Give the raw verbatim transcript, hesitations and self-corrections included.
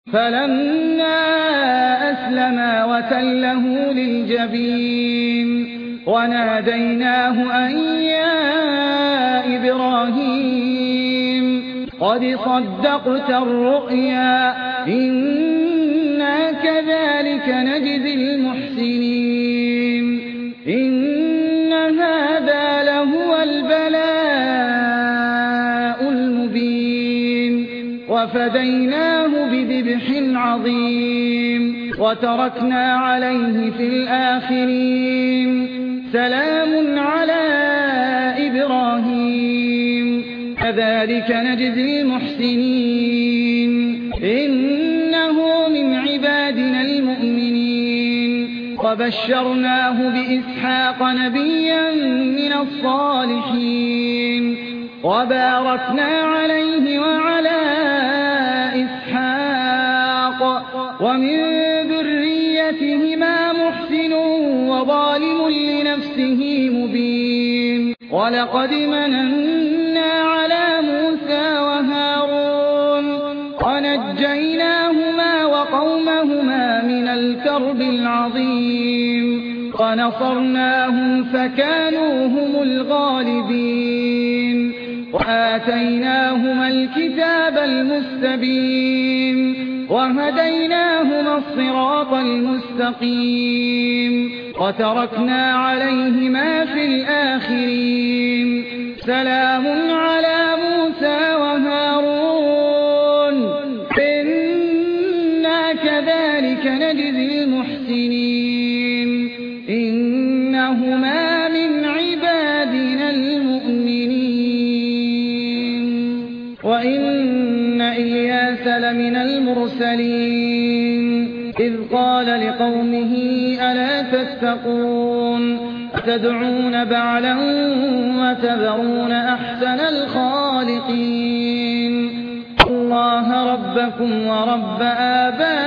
فلما أسلما وتله للجبين وناديناه أن يا إبراهيم قد صدقت الرؤيا إنا كذلك نجزي المحسنين إن هذا لهو البلاء المبين وفديناه بذبح عظيم وتركنا عليه في الآخرين سلام على إبراهيم كذلك نجزي المحسنين إنه من عبادنا المؤمنين وبشرناه بإسحاق نبيا من الصالحين وباركنا عليه وعلى إسحاق ومن ذريتهما محسن وظالم لنفسه مبين ولقد مننا على موسى وهارون ونجيناهما وقومهما من الكرب العظيم ونصرناهم فكانوا هم الغالبين وآتيناهما الكتاب المستبين وهديناهما الصراط المستقيم وتركنا عليهما في الآخرين سلام على موسى وهارون إنا كذلك نجزي المحسنين إنهما من عبادنا المؤمنين وإن إلياس لمن المرسلين إذ قال لقومه ألا تتقون أتدعون بعلا وتذرون أحسن الخالقين الله ربكم ورب آبائكم